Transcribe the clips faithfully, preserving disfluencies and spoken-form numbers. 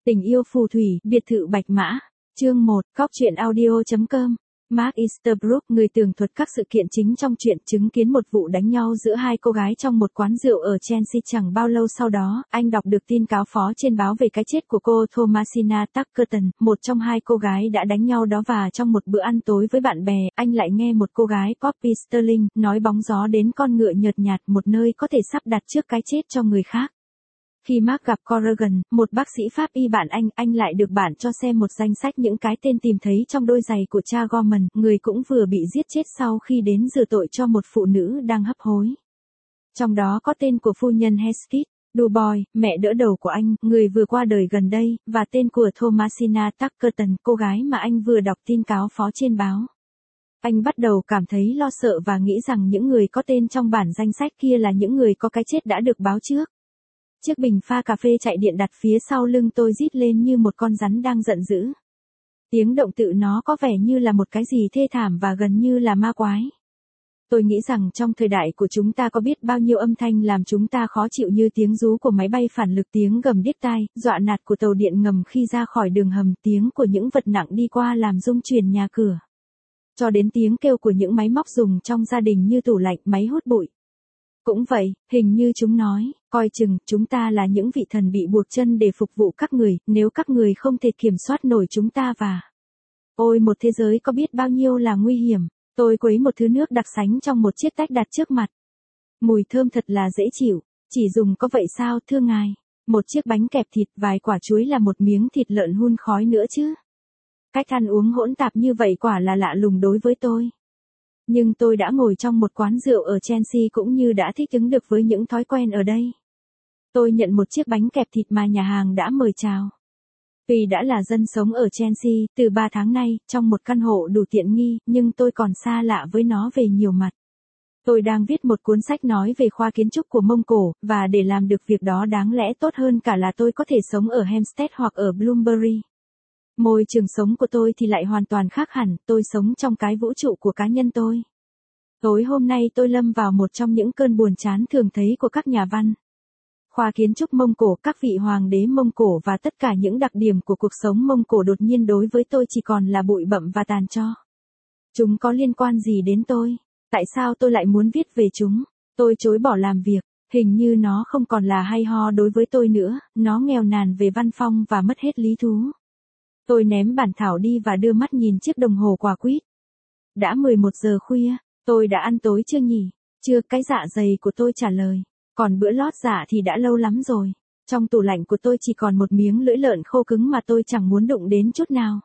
Tình yêu phù thủy, biệt thự Bạch Mã. Chương một, Cóc truyện audio chấm com. Mark Easterbrook, người tường thuật các sự kiện chính trong truyện, chứng kiến một vụ đánh nhau giữa hai cô gái trong một quán rượu ở Chelsea. Chẳng bao lâu sau đó, anh đọc được tin cáo phó trên báo về cái chết của cô Thomasina Tuckerton, một trong hai cô gái đã đánh nhau đó, và trong một bữa ăn tối với bạn bè, anh lại nghe một cô gái, Poppy Sterling, nói bóng gió đến con ngựa nhợt nhạt, một nơi có thể sắp đặt trước cái chết cho người khác. Khi Mark gặp Corrigan, một bác sĩ pháp y bạn anh, anh lại được bạn cho xem một danh sách những cái tên tìm thấy trong đôi giày của cha Gorman, người cũng vừa bị giết chết sau khi đến rửa tội cho một phụ nữ đang hấp hối. Trong đó có tên của phu nhân Hesketh Dubois, mẹ đỡ đầu của anh, người vừa qua đời gần đây, và tên của Thomasina Tuckerton, cô gái mà anh vừa đọc tin cáo phó trên báo. Anh bắt đầu cảm thấy lo sợ và nghĩ rằng những người có tên trong bản danh sách kia là những người có cái chết đã được báo trước. Chiếc bình pha cà phê chạy điện đặt phía sau lưng tôi rít lên như một con rắn đang giận dữ. Tiếng động tự nó có vẻ như là một cái gì thê thảm và gần như là ma quái. Tôi nghĩ rằng trong thời đại của chúng ta có biết bao nhiêu âm thanh làm chúng ta khó chịu, như tiếng rú của máy bay phản lực, tiếng gầm điếc tai, dọa nạt của tàu điện ngầm khi ra khỏi đường hầm, tiếng của những vật nặng đi qua làm rung chuyển nhà cửa, cho đến tiếng kêu của những máy móc dùng trong gia đình như tủ lạnh, máy hút bụi. Cũng vậy, hình như chúng nói, coi chừng, chúng ta là những vị thần bị buộc chân để phục vụ các người, nếu các người không thể kiểm soát nổi chúng ta và... Ôi, một thế giới có biết bao nhiêu là nguy hiểm. Tôi quấy một thứ nước đặc sánh trong một chiếc tách đặt trước mặt. Mùi thơm thật là dễ chịu, chỉ dùng có vậy sao, thưa ngài? Một chiếc bánh kẹp thịt, vài quả chuối là một miếng thịt lợn hun khói nữa chứ. Cách ăn uống hỗn tạp như vậy quả là lạ lùng đối với tôi. Nhưng tôi đã ngồi trong một quán rượu ở Chelsea cũng như đã thích ứng được với những thói quen ở đây. Tôi nhận một chiếc bánh kẹp thịt mà nhà hàng đã mời chào. Vì đã là dân sống ở Chelsea từ ba tháng nay, trong một căn hộ đủ tiện nghi, nhưng tôi còn xa lạ với nó về nhiều mặt. Tôi đang viết một cuốn sách nói về khoa kiến trúc của Mông Cổ, và để làm được việc đó đáng lẽ tốt hơn cả là tôi có thể sống ở Hampstead hoặc ở Bloomsbury. Môi trường sống của tôi thì lại hoàn toàn khác hẳn, tôi sống trong cái vũ trụ của cá nhân tôi. Tối hôm nay tôi lâm vào một trong những cơn buồn chán thường thấy của các nhà văn. Khoa kiến trúc Mông Cổ, các vị hoàng đế Mông Cổ và tất cả những đặc điểm của cuộc sống Mông Cổ đột nhiên đối với tôi chỉ còn là bụi bặm và tàn tro. Chúng có liên quan gì đến tôi? Tại sao tôi lại muốn viết về chúng? Tôi chối bỏ làm việc, hình như nó không còn là hay ho đối với tôi nữa, nó nghèo nàn về văn phong và mất hết lý thú. Tôi ném bản thảo đi và đưa mắt nhìn chiếc đồng hồ quả quýt. Đã mười một giờ khuya, tôi đã ăn tối chưa nhỉ? Chưa, cái dạ dày của tôi trả lời. Còn bữa lót dạ thì đã lâu lắm rồi. Trong tủ lạnh của tôi chỉ còn một miếng lưỡi lợn khô cứng mà tôi chẳng muốn đụng đến chút nào.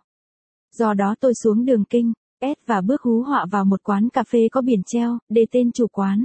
Do đó tôi xuống đường Kinh S và bước hú họa vào một quán cà phê có biển treo, đề tên chủ quán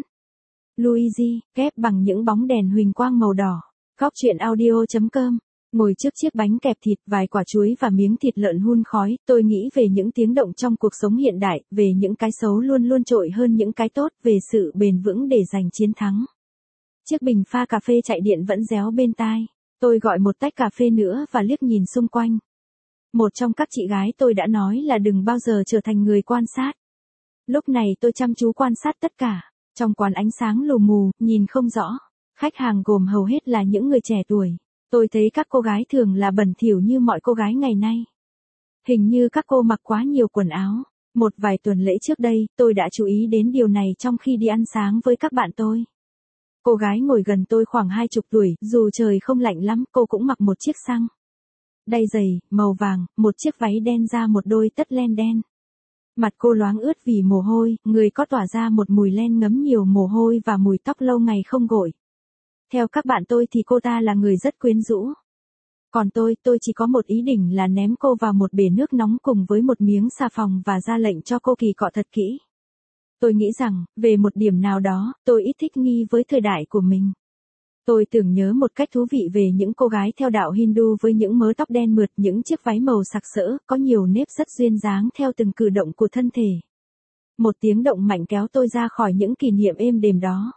Luigi, kép bằng những bóng đèn huỳnh quang màu đỏ. Cóc truyện audio chấm com. Ngồi trước chiếc bánh kẹp thịt, vài quả chuối và miếng thịt lợn hun khói, tôi nghĩ về những tiếng động trong cuộc sống hiện đại, về những cái xấu luôn luôn trội hơn những cái tốt, về sự bền vững để giành chiến thắng. Chiếc bình pha cà phê chạy điện vẫn réo bên tai. Tôi gọi một tách cà phê nữa và liếc nhìn xung quanh. Một trong các chị gái tôi đã nói là đừng bao giờ trở thành người quan sát. Lúc này tôi chăm chú quan sát tất cả. Trong quán ánh sáng lù mù, nhìn không rõ. Khách hàng gồm hầu hết là những người trẻ tuổi. Tôi thấy các cô gái thường là bẩn thỉu như mọi cô gái ngày nay. Hình như các cô mặc quá nhiều quần áo. Một vài tuần lễ trước đây, tôi đã chú ý đến điều này trong khi đi ăn sáng với các bạn tôi. Cô gái ngồi gần tôi khoảng hai chục tuổi, dù trời không lạnh lắm, cô cũng mặc một chiếc xăng đay dày, màu vàng, một chiếc váy đen ra một đôi tất len đen. Mặt cô loáng ướt vì mồ hôi, người có tỏa ra một mùi len ngấm nhiều mồ hôi và mùi tóc lâu ngày không gội. Theo các bạn tôi thì cô ta là người rất quyến rũ. Còn tôi, tôi chỉ có một ý định là ném cô vào một bể nước nóng cùng với một miếng xà phòng và ra lệnh cho cô kỳ cọ thật kỹ. Tôi nghĩ rằng, về một điểm nào đó, tôi ít thích nghi với thời đại của mình. Tôi tưởng nhớ một cách thú vị về những cô gái theo đạo Hindu với những mớ tóc đen mượt, những chiếc váy màu sặc sỡ, có nhiều nếp rất duyên dáng theo từng cử động của thân thể. Một tiếng động mạnh kéo tôi ra khỏi những kỷ niệm êm đềm đó.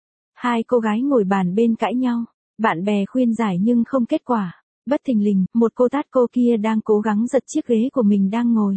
Hai cô gái ngồi bàn bên cãi nhau, bạn bè khuyên giải nhưng không kết quả. Bất thình lình, một cô tát cô kia đang cố gắng giật chiếc ghế của mình đang ngồi.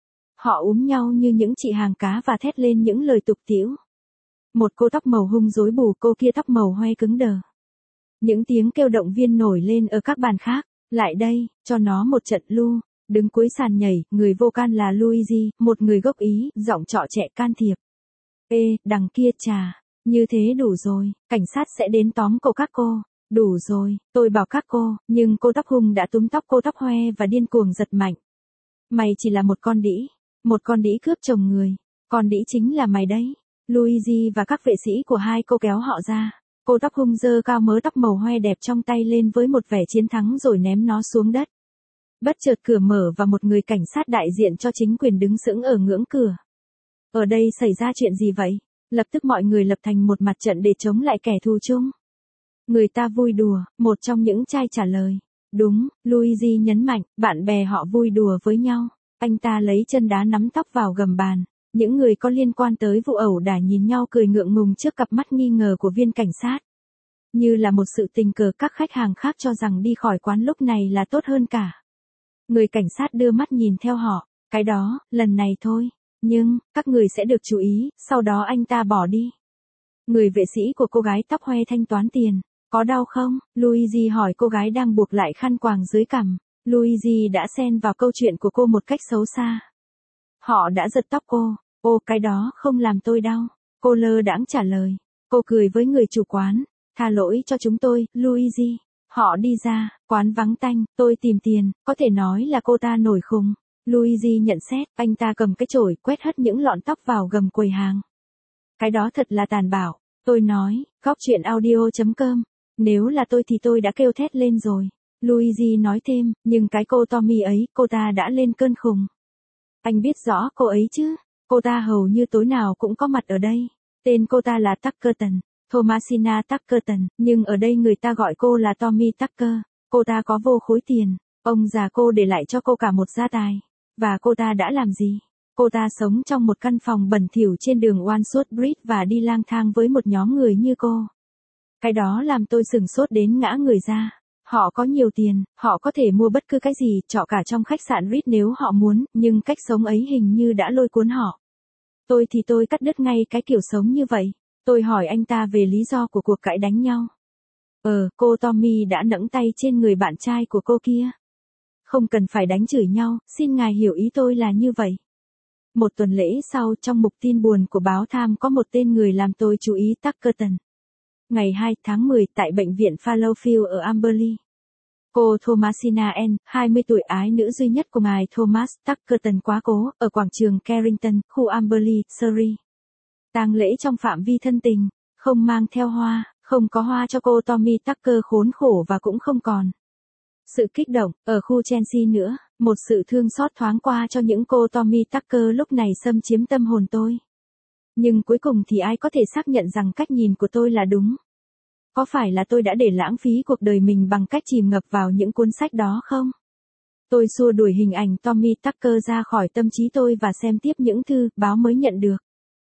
Họ úm nhau như những chị hàng cá và thét lên những lời tục tĩu. Một cô tóc màu hung rối bù, cô kia tóc màu hoe cứng đờ. Những tiếng kêu động viên nổi lên ở các bàn khác. Lại đây, cho nó một trận lu. Đứng cuối sàn nhảy, người vô can là Luigi, một người gốc Ý, giọng trọ trẻ can thiệp. Ê, đằng kia trà, như thế đủ rồi, cảnh sát sẽ đến tóm cô các cô. Đủ rồi, tôi bảo các cô, nhưng cô tóc hung đã túm tóc cô tóc hoe và điên cuồng giật mạnh. Mày chỉ là một con đĩ, một con đĩ cướp chồng người, con đĩ chính là mày đấy. Luigi và các vệ sĩ của hai cô kéo họ ra. Cô tóc hung giơ cao mớ tóc màu hoe đẹp trong tay lên với một vẻ chiến thắng rồi ném nó xuống đất. Bất chợt cửa mở và một người cảnh sát đại diện cho chính quyền đứng sững ở ngưỡng cửa. Ở đây xảy ra chuyện gì vậy? Lập tức mọi người lập thành một mặt trận để chống lại kẻ thù chung. Người ta vui đùa, một trong những trai trả lời. Đúng, Luigi nhấn mạnh, bạn bè họ vui đùa với nhau. Anh ta lấy chân đá nắm tóc vào gầm bàn. Những người có liên quan tới vụ ẩu đả nhìn nhau cười ngượng ngùng trước cặp mắt nghi ngờ của viên cảnh sát. Như là một sự tình cờ các khách hàng khác cho rằng đi khỏi quán lúc này là tốt hơn cả. Người cảnh sát đưa mắt nhìn theo họ. Cái đó, lần này thôi. Nhưng, các người sẽ được chú ý, sau đó anh ta bỏ đi. Người vệ sĩ của cô gái tóc hoe thanh toán tiền. Có đau không? Luigi hỏi cô gái đang buộc lại khăn quàng dưới cằm. Luigi đã xen vào câu chuyện của cô một cách xấu xa. Họ đã giật tóc cô. Ô, cái đó không làm tôi đau. Cô lơ đãng trả lời. Cô cười với người chủ quán. Tha lỗi cho chúng tôi, Luigi. Họ đi ra, quán vắng tanh, tôi tìm tiền, có thể nói là cô ta nổi khùng. Luigi nhận xét, anh ta cầm cái chổi quét hất những lọn tóc vào gầm quầy hàng. Cái đó thật là tàn bạo. Tôi nói, góc chuyện audio chấm com. Nếu là tôi thì tôi đã kêu thét lên rồi. Luigi nói thêm, nhưng cái cô Tommy ấy, cô ta đã lên cơn khùng. Anh biết rõ cô ấy chứ? Cô ta hầu như tối nào cũng có mặt ở đây. Tên cô ta là Tuckerton, Thomasina Tuckerton, nhưng ở đây người ta gọi cô là Tommy Tucker. Cô ta có vô khối tiền. Ông già cô để lại cho cô cả một gia tài. Và cô ta đã làm gì? Cô ta sống trong một căn phòng bẩn thỉu trên đường Wandsworth Bridge và đi lang thang với một nhóm người như cô. Cái đó làm tôi sửng sốt đến ngã người ra. Họ có nhiều tiền, họ có thể mua bất cứ cái gì, trọ cả trong khách sạn Ritz nếu họ muốn, nhưng cách sống ấy hình như đã lôi cuốn họ. Tôi thì tôi cắt đứt ngay cái kiểu sống như vậy. Tôi hỏi anh ta về lý do của cuộc cãi đánh nhau. Ờ, cô Tommy đã nẫng tay trên người bạn trai của cô kia. Không cần phải đánh chửi nhau, xin ngài hiểu ý tôi là như vậy. Một tuần lễ sau, trong mục tin buồn của báo Time có một tên người làm tôi chú ý Tuckerton. Ngày hai tháng mười tại bệnh viện Fallowfield ở Amberley. Cô Thomasina N, hai mươi tuổi ái nữ duy nhất của ngài Thomas Tuckerton quá cố, ở quảng trường Carrington, khu Amberley, Surrey. Tang lễ trong phạm vi thân tình, không mang theo hoa, không có hoa cho cô Tommy Tucker khốn khổ và cũng không còn sự kích động, ở khu Chelsea nữa, một sự thương xót thoáng qua cho những cô Tommy Tucker lúc này xâm chiếm tâm hồn tôi. Nhưng cuối cùng thì ai có thể xác nhận rằng cách nhìn của tôi là đúng? Có phải là tôi đã để lãng phí cuộc đời mình bằng cách chìm ngập vào những cuốn sách đó không? Tôi xua đuổi hình ảnh Tommy Tucker ra khỏi tâm trí tôi và xem tiếp những thư, báo mới nhận được.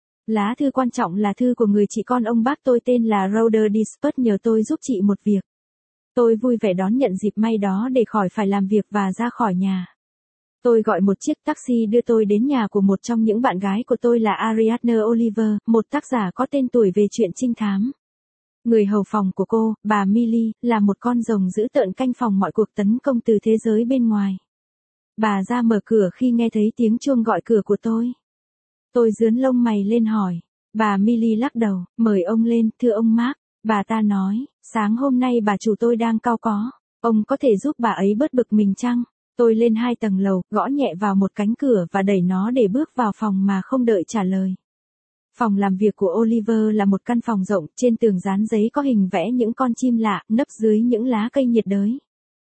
Lá thư quan trọng là thư của người chị con ông bác tôi tên là Rhoda Dispert nhờ tôi giúp chị một việc. Tôi vui vẻ đón nhận dịp may đó để khỏi phải làm việc và ra khỏi nhà. Tôi gọi một chiếc taxi đưa tôi đến nhà của một trong những bạn gái của tôi là Ariadne Oliver, một tác giả có tên tuổi về truyện trinh thám. Người hầu phòng của cô, bà Millie, là một con rồng giữ tợn canh phòng mọi cuộc tấn công từ thế giới bên ngoài. Bà ra mở cửa khi nghe thấy tiếng chuông gọi cửa của tôi. Tôi giướn lông mày lên hỏi. Bà Millie lắc đầu, mời ông lên, thưa ông Mark. Bà ta nói, sáng hôm nay bà chủ tôi đang cau có. Ông có thể giúp bà ấy bớt bực mình chăng? Tôi lên hai tầng lầu, gõ nhẹ vào một cánh cửa và đẩy nó để bước vào phòng mà không đợi trả lời. Phòng làm việc của Oliver là một căn phòng rộng, trên tường dán giấy có hình vẽ những con chim lạ, nấp dưới những lá cây nhiệt đới.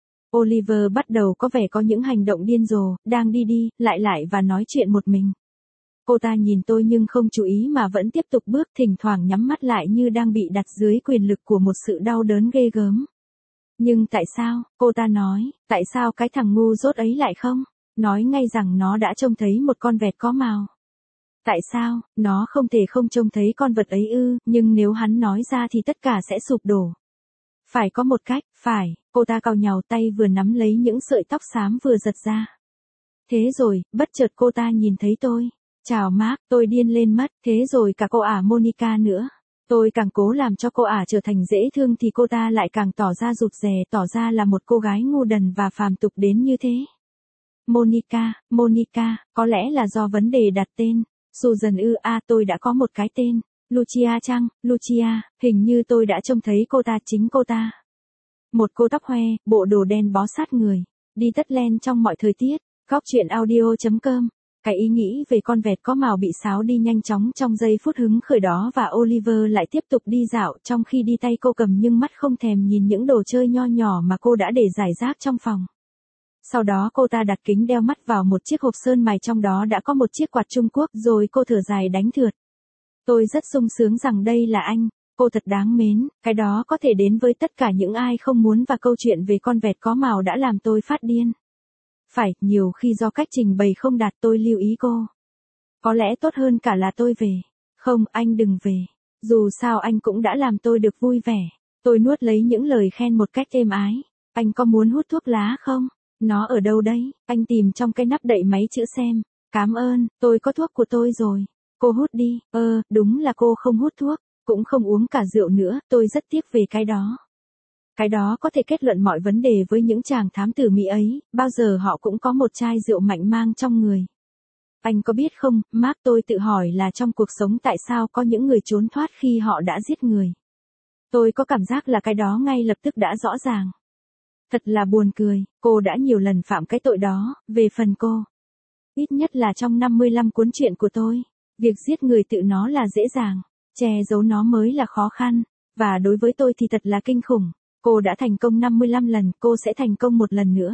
Oliver bắt đầu có vẻ có những hành động điên rồ, đang đi đi, lại lại và nói chuyện một mình. Cô ta nhìn tôi nhưng không chú ý mà vẫn tiếp tục bước, thỉnh thoảng nhắm mắt lại như đang bị đặt dưới quyền lực của một sự đau đớn ghê gớm. Nhưng tại sao, cô ta nói, tại sao cái thằng ngu dốt ấy lại không? Nói ngay rằng nó đã trông thấy một con vẹt có mào. Tại sao, nó không thể không trông thấy con vật ấy ư, nhưng nếu hắn nói ra thì tất cả sẽ sụp đổ. Phải có một cách, phải, cô ta cau nhàu tay vừa nắm lấy những sợi tóc xám vừa giật ra. Thế rồi, bất chợt cô ta nhìn thấy tôi. Chào Mark, tôi điên lên mất, thế rồi cả cô ả Monica nữa. Tôi càng cố làm cho cô ả trở thành dễ thương thì cô ta lại càng tỏ ra rụt rè, tỏ ra là một cô gái ngu đần và phàm tục đến như thế. Monica, Monica, có lẽ là do vấn đề đặt tên. Susan ư a tôi đã có một cái tên. Lucia chăng, Lucia, hình như tôi đã trông thấy cô ta, chính cô ta. Một cô tóc hoe, bộ đồ đen bó sát người, đi tất len trong mọi thời tiết. Góc truyện audio chấm com. Cái ý nghĩ về con vẹt có màu bị xáo đi nhanh chóng trong giây phút hứng khởi đó và Oliver lại tiếp tục đi dạo trong khi đi tay cô cầm nhưng mắt không thèm nhìn những đồ chơi nho nhỏ mà cô đã để rải rác trong phòng. Sau đó cô ta đặt kính đeo mắt vào một chiếc hộp sơn mài trong đó đã có một chiếc quạt Trung Quốc rồi cô thở dài đánh thượt. Tôi rất sung sướng rằng đây là anh, cô thật đáng mến, cái đó có thể đến với tất cả những ai không muốn và câu chuyện về con vẹt có màu đã làm tôi phát điên. Phải, nhiều khi do cách trình bày không đạt tôi lưu ý cô. Có lẽ tốt hơn cả là tôi về. Không, anh đừng về. Dù sao anh cũng đã làm tôi được vui vẻ. Tôi nuốt lấy những lời khen một cách êm ái. Anh có muốn hút thuốc lá không? Nó ở đâu đấy? Anh tìm trong cái nắp đậy máy chữ xem. Cảm ơn, tôi có thuốc của tôi rồi. Cô hút đi. Ơ, đúng là cô không hút thuốc, cũng không uống cả rượu nữa, tôi rất tiếc về cái đó. Cái đó có thể kết luận mọi vấn đề với những chàng thám tử Mỹ ấy, bao giờ họ cũng có một chai rượu mạnh mang trong người. Anh có biết không, Mark, tôi tự hỏi là trong cuộc sống tại sao có những người trốn thoát khi họ đã giết người. Tôi có cảm giác là cái đó ngay lập tức đã rõ ràng. Thật là buồn cười, cô đã nhiều lần phạm cái tội đó, về phần cô. Ít nhất là trong năm mươi lăm cuốn truyện của tôi, việc giết người tự nó là dễ dàng, che giấu nó mới là khó khăn, và đối với tôi thì thật là kinh khủng. Cô đã thành công năm mươi lăm lần, cô sẽ thành công một lần nữa.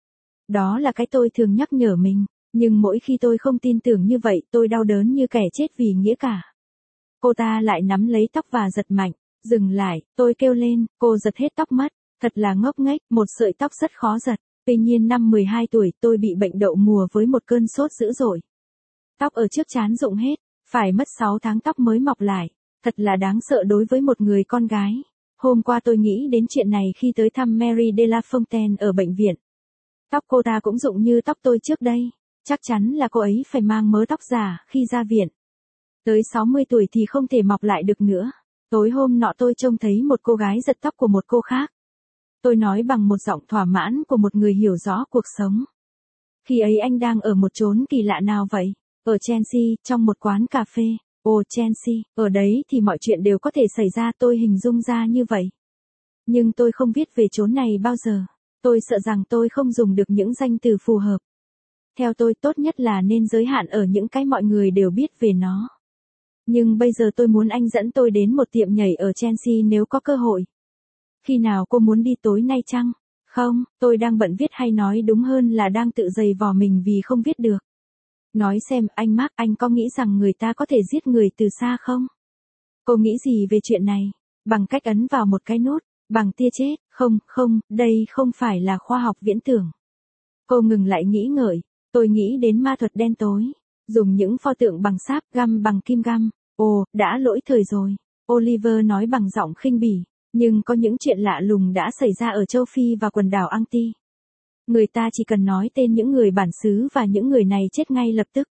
Đó là cái tôi thường nhắc nhở mình, nhưng mỗi khi tôi không tin tưởng như vậy, tôi đau đớn như kẻ chết vì nghĩa cả. Cô ta lại nắm lấy tóc và giật mạnh, dừng lại, tôi kêu lên, cô giật hết tóc mất, thật là ngốc nghếch, một sợi tóc rất khó giật. Tuy nhiên năm mười hai tuổi tôi bị bệnh đậu mùa với một cơn sốt dữ dội. Tóc ở trước trán rụng hết, phải mất sáu tháng tóc mới mọc lại, thật là đáng sợ đối với một người con gái. Hôm qua tôi nghĩ đến chuyện này khi tới thăm Mary de la Fontaine ở bệnh viện. Tóc cô ta cũng rụng như tóc tôi trước đây, chắc chắn là cô ấy phải mang mớ tóc giả khi ra viện. Tới sáu mươi tuổi thì không thể mọc lại được nữa. Tối hôm nọ tôi trông thấy một cô gái giật tóc của một cô khác. Tôi nói bằng một giọng thỏa mãn của một người hiểu rõ cuộc sống. Khi ấy anh đang ở một chốn kỳ lạ nào vậy? Ở Chelsea, trong một quán cà phê. Ồ Chelsea, ở đấy thì mọi chuyện đều có thể xảy ra, tôi hình dung ra như vậy. Nhưng tôi không viết về chốn này bao giờ. Tôi sợ rằng tôi không dùng được những danh từ phù hợp. Theo tôi tốt nhất là nên giới hạn ở những cái mọi người đều biết về nó. Nhưng bây giờ tôi muốn anh dẫn tôi đến một tiệm nhảy ở Chelsea nếu có cơ hội. Khi nào cô muốn đi tối nay chăng? Không, tôi đang bận viết, hay nói đúng hơn là đang tự giày vò mình vì không viết được. Nói xem, anh Mark, anh có nghĩ rằng người ta có thể giết người từ xa không? Cô nghĩ gì về chuyện này? Bằng cách ấn vào một cái nút, bằng tia chết, không, không, đây không phải là khoa học viễn tưởng. Cô ngừng lại nghĩ ngợi, tôi nghĩ đến ma thuật đen tối, dùng những pho tượng bằng sáp, găm bằng kim găm. Ồ, đã lỗi thời rồi, Oliver nói bằng giọng khinh bỉ, nhưng có những chuyện lạ lùng đã xảy ra ở châu Phi và quần đảo Anti. Người ta chỉ cần nói tên những người bản xứ và những người này chết ngay lập tức.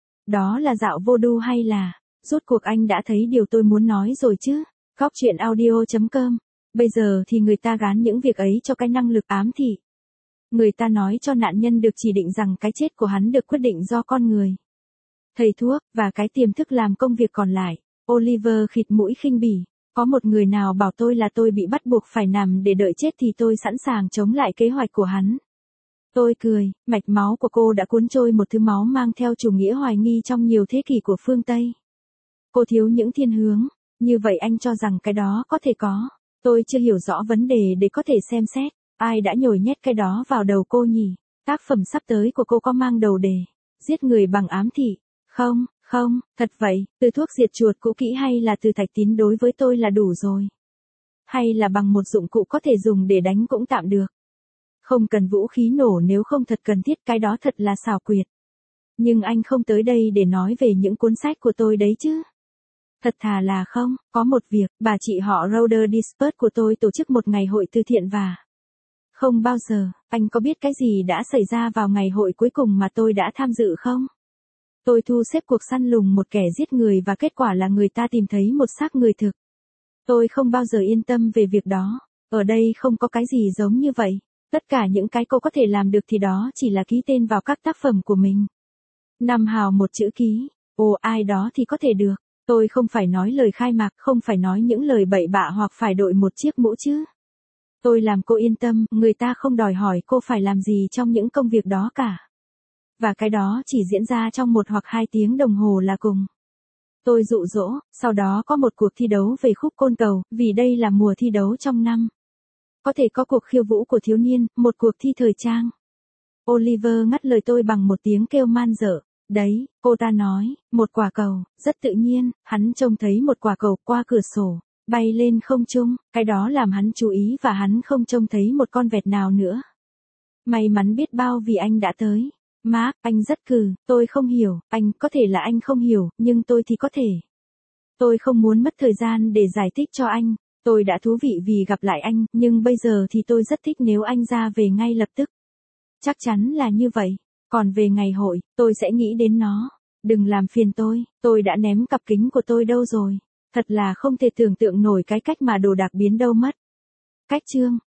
Đó là dạo voodoo hay là, rốt cuộc anh đã thấy điều tôi muốn nói rồi chứ? Góc truyện audio chấm com. Bây giờ thì người ta gán những việc ấy cho cái năng lực ám thị. Người ta nói cho nạn nhân được chỉ định rằng cái chết của hắn được quyết định do con người. Thầy thuốc, và cái tiềm thức làm công việc còn lại. Oliver khịt mũi khinh bỉ. Có một người nào bảo tôi là tôi bị bắt buộc phải nằm để đợi chết thì tôi sẵn sàng chống lại kế hoạch của hắn. Tôi cười, mạch máu của cô đã cuốn trôi một thứ máu mang theo chủ nghĩa hoài nghi trong nhiều thế kỷ của phương Tây. Cô thiếu những thiên hướng, như vậy anh cho rằng cái đó có thể có. Tôi chưa hiểu rõ vấn đề để có thể xem xét, ai đã nhồi nhét cái đó vào đầu cô nhỉ? Tác phẩm sắp tới của cô có mang đầu đề, giết người bằng ám thị. Không, không, thật vậy, từ thuốc diệt chuột cũ kỹ hay là từ thạch tín đối với tôi là đủ rồi. Hay là bằng một dụng cụ có thể dùng để đánh cũng tạm được. Không cần vũ khí nổ nếu không thật cần thiết, cái đó thật là xảo quyệt. Nhưng anh không tới đây để nói về những cuốn sách của tôi đấy chứ. Thật thà là không, có một việc, bà chị họ Rhoda Dispert của tôi tổ chức một ngày hội từ thiện và... Không bao giờ, anh có biết cái gì đã xảy ra vào ngày hội cuối cùng mà tôi đã tham dự không? Tôi thu xếp cuộc săn lùng một kẻ giết người và kết quả là người ta tìm thấy một xác người thực. Tôi không bao giờ yên tâm về việc đó. Ở đây không có cái gì giống như vậy. Tất cả những cái cô có thể làm được thì đó chỉ là ký tên vào các tác phẩm của mình. Năm hào một chữ ký. Ồ, ai đó thì có thể được. Tôi không phải nói lời khai mạc, không phải nói những lời bậy bạ hoặc phải đội một chiếc mũ chứ. Tôi làm cô yên tâm, người ta không đòi hỏi cô phải làm gì trong những công việc đó cả. Và cái đó chỉ diễn ra trong một hoặc hai tiếng đồng hồ là cùng. Tôi dụ dỗ, sau đó có một cuộc thi đấu về khúc côn cầu, vì đây là mùa thi đấu trong năm. Có thể có cuộc khiêu vũ của thiếu niên, một cuộc thi thời trang. Oliver ngắt lời tôi bằng một tiếng kêu man dợ. Đấy, cô ta nói, một quả cầu, rất tự nhiên, hắn trông thấy một quả cầu qua cửa sổ, bay lên không trung, cái đó làm hắn chú ý và hắn không trông thấy một con vẹt nào nữa. May mắn biết bao vì anh đã tới. Mark, anh rất cừ, tôi không hiểu, anh, có thể là anh không hiểu, nhưng tôi thì có thể. Tôi không muốn mất thời gian để giải thích cho anh, tôi đã thú vị vì gặp lại anh, nhưng bây giờ thì tôi rất thích nếu anh ra về ngay lập tức. Chắc chắn là như vậy, còn về ngày hội, tôi sẽ nghĩ đến nó. Đừng làm phiền tôi, tôi đã ném cặp kính của tôi đâu rồi. Thật là không thể tưởng tượng nổi cái cách mà đồ đạc biến đâu mất. Cách chương